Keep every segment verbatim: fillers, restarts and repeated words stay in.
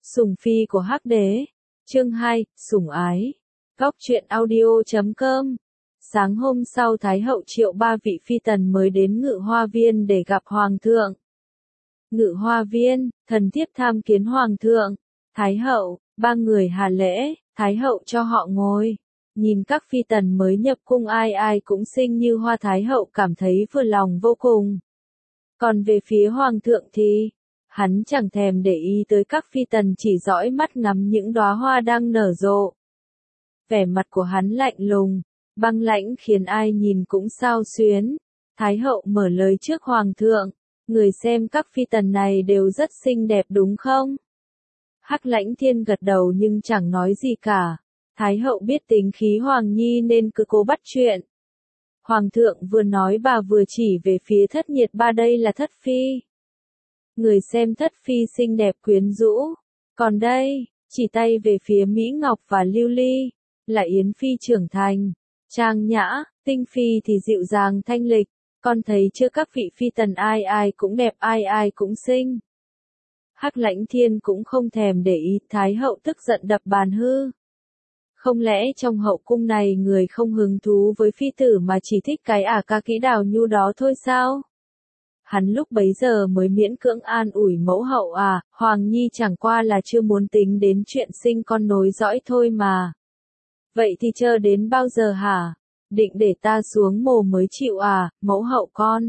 Sủng phi của Hắc đế. Chương hai, sủng ái. Góc truyện audio chấm com. Sáng hôm sau Thái hậu triệu ba vị phi tần mới đến Ngự Hoa Viên để gặp Hoàng thượng. Ngự Hoa Viên, thần thiếp tham kiến Hoàng thượng. Thái hậu, ba người hà lễ, Thái hậu cho họ ngồi. Nhìn các phi tần mới nhập cung ai ai cũng xinh như hoa, Thái hậu cảm thấy vừa lòng vô cùng. Còn về phía Hoàng thượng thì, hắn chẳng thèm để ý tới các phi tần, chỉ dõi mắt ngắm những đóa hoa đang nở rộ. Vẻ mặt của hắn lạnh lùng, băng lãnh khiến ai nhìn cũng xao xuyến. Thái hậu mở lời trước Hoàng thượng, người xem các phi tần này đều rất xinh đẹp đúng không? Hắc Lãnh Thiên gật đầu nhưng chẳng nói gì cả. Thái hậu biết tính khí Hoàng Nhi nên cứ cố bắt chuyện. Hoàng thượng vừa nói bà vừa chỉ về phía Thất Nhiệt Ba, đây là Thất Phi. Người xem Thất Phi xinh đẹp quyến rũ. Còn đây, chỉ tay về phía Mỹ Ngọc và Lưu Ly, là Yến Phi trưởng thành, trang nhã, Tinh Phi thì dịu dàng thanh lịch. Con thấy chưa, các vị phi tần ai ai cũng đẹp, ai ai cũng xinh. Hắc Lãnh Thiên cũng không thèm để ý, Thái hậu tức giận đập bàn hư. Không lẽ trong hậu cung này người không hứng thú với phi tử mà chỉ thích cái ả ca kỹ đào nhu đó thôi sao? Hắn lúc bấy giờ mới miễn cưỡng an ủi mẫu hậu, à, Hoàng Nhi chẳng qua là chưa muốn tính đến chuyện sinh con nối dõi thôi mà. Vậy thì chờ đến bao giờ hả? Định để ta xuống mồ mới chịu à, mẫu hậu con?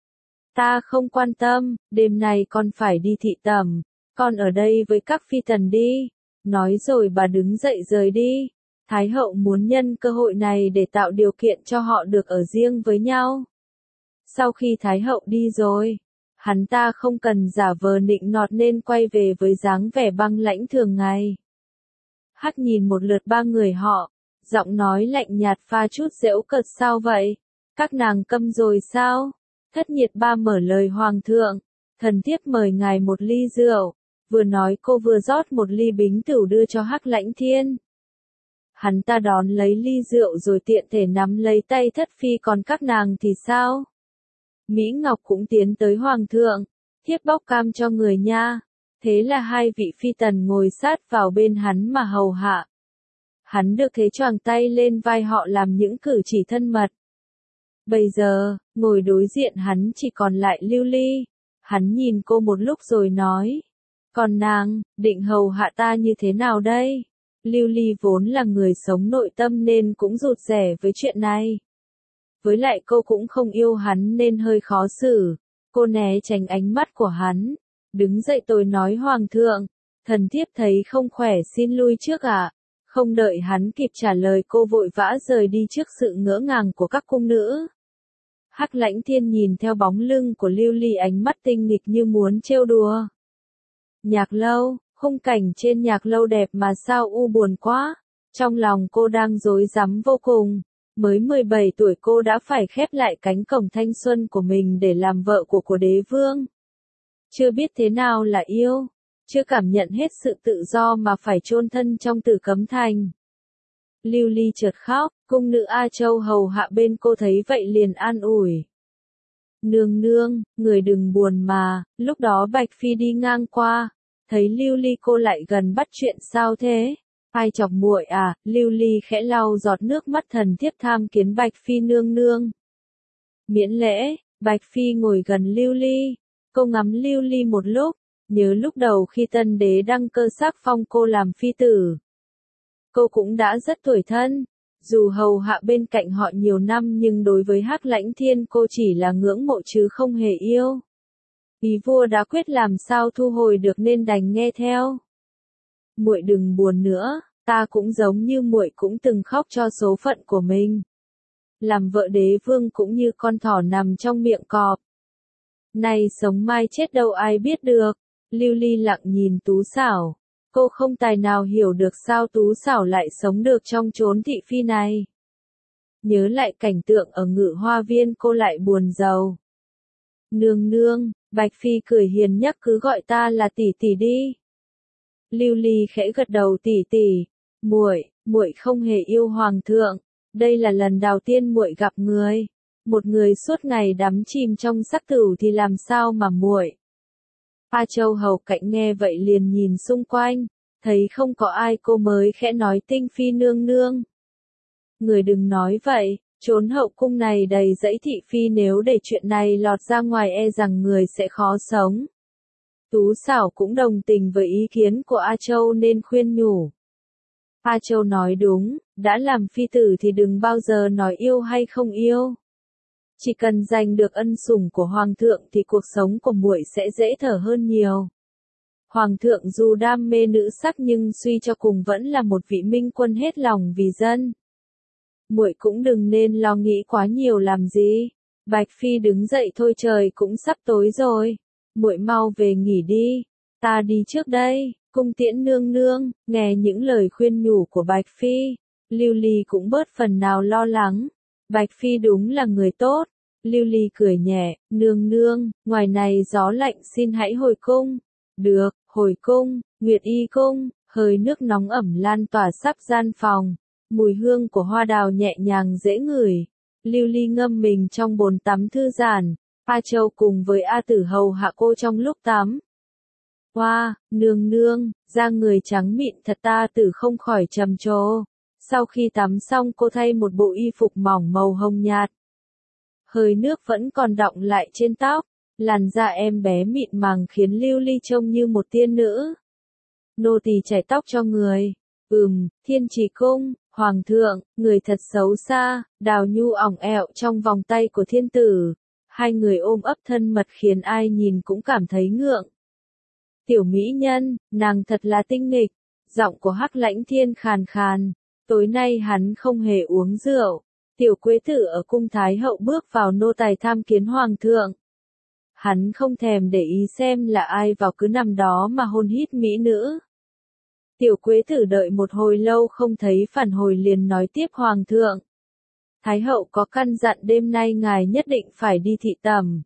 Ta không quan tâm, đêm nay con phải đi thị tẩm, con ở đây với các phi tần đi. Nói rồi bà đứng dậy rời đi. Thái hậu muốn nhân cơ hội này để tạo điều kiện cho họ được ở riêng với nhau. Sau khi Thái hậu đi rồi, hắn ta không cần giả vờ nịnh nọt nên quay về với dáng vẻ băng lãnh thường ngày. Hắc nhìn một lượt ba người họ, giọng nói lạnh nhạt pha chút giễu cợt, sao vậy? Các nàng câm rồi sao? Thất Nhiệt Ba mở lời, Hoàng thượng, thần thiếp mời ngài một ly rượu. Vừa nói cô vừa rót một ly bính tửu đưa cho Hắc Lãnh Thiên. Hắn ta đón lấy ly rượu rồi tiện thể nắm lấy tay Thất Phi, còn các nàng thì sao? Mỹ Ngọc cũng tiến tới Hoàng thượng, thiếp bóc cam cho người nha. Thế là hai vị phi tần ngồi sát vào bên hắn mà hầu hạ. Hắn được thế choàng tay lên vai họ làm những cử chỉ thân mật. Bây giờ, ngồi đối diện hắn chỉ còn lại Lưu Ly. Hắn nhìn cô một lúc rồi nói, còn nàng, định hầu hạ ta như thế nào đây? Lưu Ly vốn là người sống nội tâm nên cũng rụt rè với chuyện này. Với lại cô cũng không yêu hắn nên hơi khó xử. Cô né tránh ánh mắt của hắn. Đứng dậy tôi nói, Hoàng thượng, thần thiếp thấy không khỏe, xin lui trước ạ. À? Không đợi hắn kịp trả lời, cô vội vã rời đi trước sự ngỡ ngàng của các cung nữ. Hắc Lãnh Thiên nhìn theo bóng lưng của Lưu Ly, ánh mắt tinh nghịch như muốn trêu đùa. Nhạc lâu, khung cảnh trên nhạc lâu đẹp mà sao u buồn quá. Trong lòng cô đang rối rắm vô cùng. Mới mười bảy tuổi cô đã phải khép lại cánh cổng thanh xuân của mình để làm vợ của của đế vương. Chưa biết thế nào là yêu, chưa cảm nhận hết sự tự do mà phải chôn thân trong Tử Cấm Thành. Lưu Ly chợt khóc, cung nữ A Châu hầu hạ bên cô thấy vậy liền an ủi. Nương nương, người đừng buồn mà. Lúc đó Bạch Phi đi ngang qua, thấy Lưu Ly cô lại gần bắt chuyện, sao thế? Ai chọc muội à? Lưu Ly khẽ lau giọt nước mắt, thần thiếp tham kiến Bạch Phi nương nương. Miễn lễ. Bạch Phi ngồi gần Lưu Ly. Cô ngắm Lưu Ly một lúc, nhớ lúc đầu khi tân đế đăng cơ sắc phong cô làm phi tử. Cô cũng đã rất tủi thân, dù hầu hạ bên cạnh họ nhiều năm nhưng đối với Hắc Lãnh Thiên cô chỉ là ngưỡng mộ chứ không hề yêu. Ý vua đã quyết làm sao thu hồi được nên đành nghe theo. Muội đừng buồn nữa, ta cũng giống như muội cũng từng khóc cho số phận của mình. Làm vợ đế vương cũng như con thỏ nằm trong miệng cọp. Nay sống mai chết đâu ai biết được. Lưu Ly lặng nhìn Tú Xảo. Cô không tài nào hiểu được sao Tú Xảo lại sống được trong chốn thị phi này. Nhớ lại cảnh tượng ở Ngự Hoa Viên cô lại buồn rầu. Nương nương, Bạch Phi cười hiền nhắc, cứ gọi ta là tỷ tỷ đi. Lưu Ly khẽ gật đầu, tỷ tỷ. Muội, muội không hề yêu Hoàng thượng. Đây là lần đầu tiên muội gặp người. Một người suốt ngày đắm chìm trong sắc tửu thì làm sao mà muội A Châu hầu cạnh nghe vậy liền nhìn xung quanh, thấy không có ai cô mới khẽ nói Tinh Phi nương nương. Người đừng nói vậy, trốn hậu cung này đầy dẫy thị phi, nếu để chuyện này lọt ra ngoài e rằng người sẽ khó sống. Tú Xảo cũng đồng tình với ý kiến của A Châu nên khuyên nhủ. A Châu nói đúng, đã làm phi tử thì đừng bao giờ nói yêu hay không yêu. Chỉ cần giành được ân sủng của hoàng thượng thì cuộc sống của muội sẽ dễ thở hơn nhiều. Hoàng thượng dù đam mê nữ sắc nhưng suy cho cùng vẫn là một vị minh quân hết lòng vì dân. Muội cũng đừng nên lo nghĩ quá nhiều làm gì. Bạch Phi đứng dậy thôi, trời cũng sắp tối rồi. Muội mau về nghỉ đi, ta đi trước đây. Cung Tiễn nương nương, nghe những lời khuyên nhủ của Bạch Phi, Lưu Ly cũng bớt phần nào lo lắng. Bạch Phi đúng là người tốt. Lưu Ly cười nhẹ, nương nương, ngoài này gió lạnh, xin hãy hồi cung. Được, hồi cung. Nguyệt Y cung, hơi nước nóng ẩm lan tỏa khắp gian phòng. Mùi hương của hoa đào nhẹ nhàng dễ ngửi. Lưu Ly ngâm mình trong bồn tắm thư giãn. A Châu cùng với A Tử hầu hạ cô trong lúc tắm. Hoa, wow, nương nương, da người trắng mịn thật, ta Tử không khỏi trầm trồ. Sau khi tắm xong cô thay một bộ y phục mỏng màu hồng nhạt. Hơi nước vẫn còn đọng lại trên tóc, làn da em bé mịn màng khiến Lưu Ly trông như một tiên nữ. Nô tỳ chải tóc cho người. Ừm, Thiên Trì cung, hoàng thượng, người thật xấu xa. Đào Nhu ỏng ẹo trong vòng tay của thiên tử. Hai người ôm ấp thân mật khiến ai nhìn cũng cảm thấy ngượng. Tiểu mỹ nhân, nàng thật là tinh nghịch. Giọng của Hắc Lãnh Thiên khàn khàn. Tối nay hắn không hề uống rượu. Tiểu Quế Tử ở cung Thái hậu bước vào nô tài tham kiến hoàng thượng. Hắn không thèm để ý xem là ai vào, cứ nằm đó mà hôn hít mỹ nữ. Tiểu Quế Tử đợi một hồi lâu không thấy phản hồi liền nói tiếp, hoàng thượng. Thái hậu có căn dặn đêm nay ngài nhất định phải đi thị tẩm.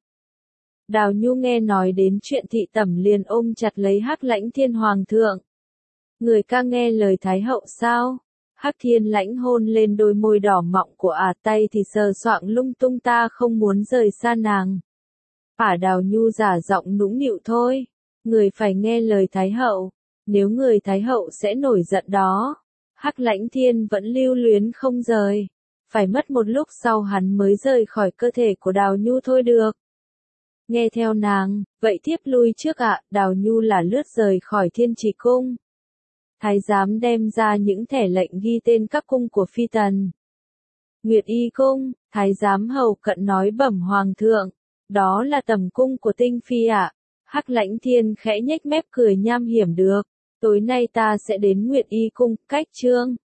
Đào Nhu nghe nói đến chuyện thị tẩm liền ôm chặt lấy Hắc Lãnh Thiên, hoàng thượng. Người ca nghe lời Thái hậu sao? Hắc Thiên Lãnh hôn lên đôi môi đỏ mọng của ả, tay thì sờ soạng lung tung, ta không muốn rời xa nàng. Ả Đào Nhu giả giọng nũng nịu, thôi. Người phải nghe lời Thái hậu. Nếu người Thái hậu sẽ nổi giận đó. Hắc Lãnh Thiên vẫn lưu luyến không rời. Phải mất một lúc sau hắn mới rời khỏi cơ thể của Đào Nhu thôi được. Nghe theo nàng, vậy thiếp lui trước ạ. À. Đào Nhu là lướt rời khỏi Thiên Trì cung. Thái giám đem ra những thẻ lệnh ghi tên các cung của phi tần. Nguyệt Y cung, thái giám hầu cận nói bẩm hoàng thượng, đó là tầm cung của Tinh Phi ạ. À. Hắc Lãnh Thiên khẽ nhếch mép cười nham hiểm, được, tối nay ta sẽ đến Nguyệt Y cung. Cách chương